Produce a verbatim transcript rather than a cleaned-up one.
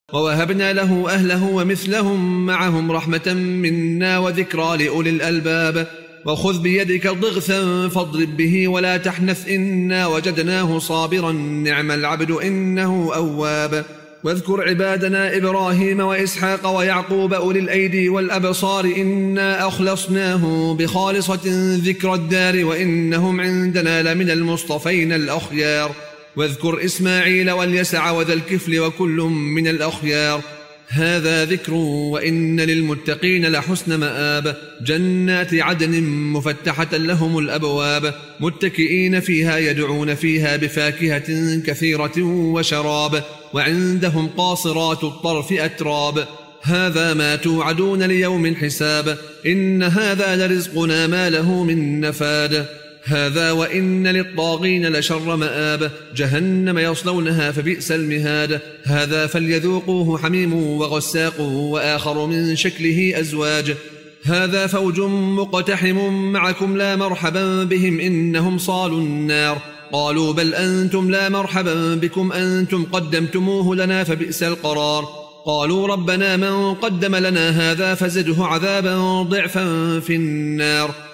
ووهبنا له أهله ومثلهم معهم رحمة منا وذكرى لأولي الألباب. وخذ بيدك ضغثا فاضرب به ولا تحنث إنا وجدناه صابرا نعم العبد إنه أواب. واذكر عبادنا إبراهيم وإسحاق ويعقوب أولي الأيدي والأبصار إنا أخلصناه بخالصة ذكر الدار وإنهم عندنا لمن المصطفين الأخيار. واذكر إسماعيل واليسع وذا الكفل وكل من الأخيار. هذا ذكر وإن للمتقين لحسن مآب. جنات عدن مفتحة لهم الأبواب متكئين فيها يدعون فيها بفاكهة كثيرة وشراب وعندهم قاصرات الطرف أتراب. هذا ما توعدون ليوم الحساب إن هذا لرزقنا ما له من نفاد. هذا وإن للطاغين لشر مآب جهنم يصلونها فبئس المهاد. هذا فليذوقوه حميم وغساق وآخر من شكله أزواج. هذا فوج مقتحم معكم لا مرحبا بهم إنهم صالوا النار. قالوا بل أنتم لا مرحبا بكم أنتم قدمتموه لنا فبئس القرار. قالوا ربنا من قدم لنا هذا فزده عذابا ضعفا في النار.